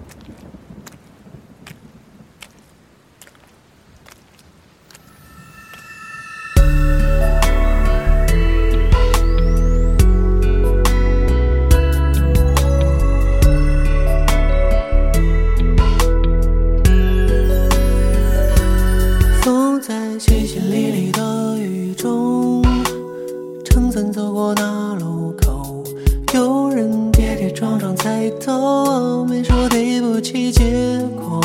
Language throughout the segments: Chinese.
淅淅沥沥的雨中，撑伞走过那路口，有人跌跌撞撞踩到，没说对不起，结果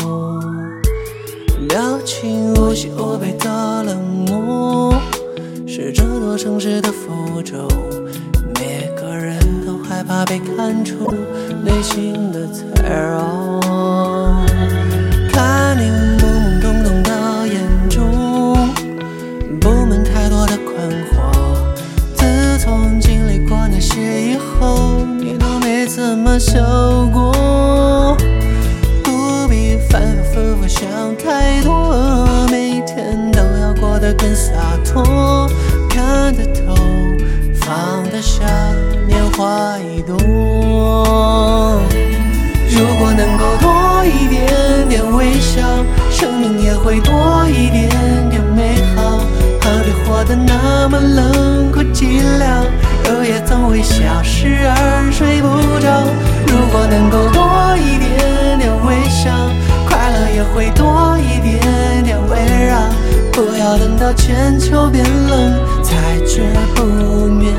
表情无喜无悲的冷漠，是这座城市的符咒。每个人都害怕被看出内心的脆弱，看你懵懵懂懂的眼中布满太多的困惑，自从经历过那些以后，你都没怎么笑过，不必反反复复想太多，每天都要过得更洒脱，看得透，放得下，年华易多。如果能够多一点点微笑，生命也会多一点点美好，何必活得那么冷酷寂寥，日夜总会消失而睡不着。如果能够多一点点微笑，快乐也会多一点点围绕，不要等到全球变冷才觉不妙。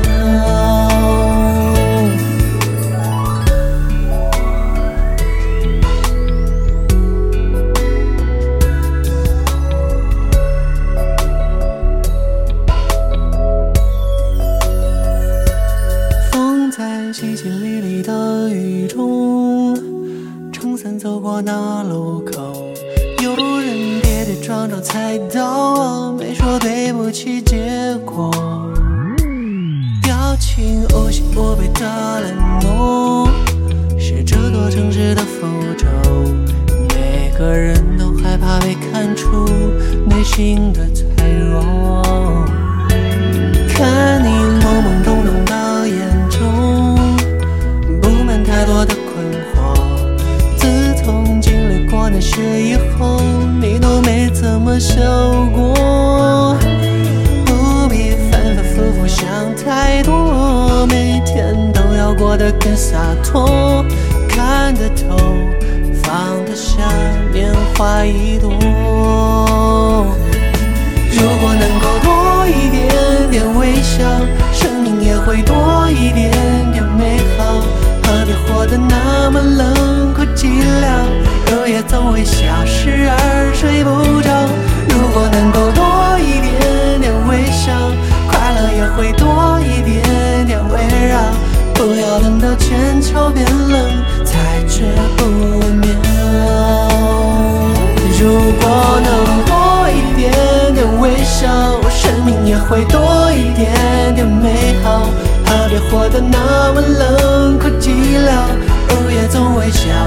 淅淅沥沥的雨中，撑伞走过那路口，有人跌跌撞撞踩到，没说对不起，结果表情无喜无悲的冷漠，是这座城市的符咒。每个人都害怕被看出内心的脆弱，看你懵懵懂懂的眼中太多的困惑，自从经历过那些以后，你都没怎么笑过，不必反反复复想太多，每天都要过得更洒脱，看得透，放得下，年华易多。如果能够多一点点微笑，生命也会多一点点美好，何必活得那么冷酷寂寥，日夜总会消失而睡不着。如果能够多一点点微笑，快乐也会多一点点围绕，不要等到全球变冷才觉不妙。如果能多一点点微笑，生命也会多一点点美好，何必活得那么冷酷寂寥，日夜总会消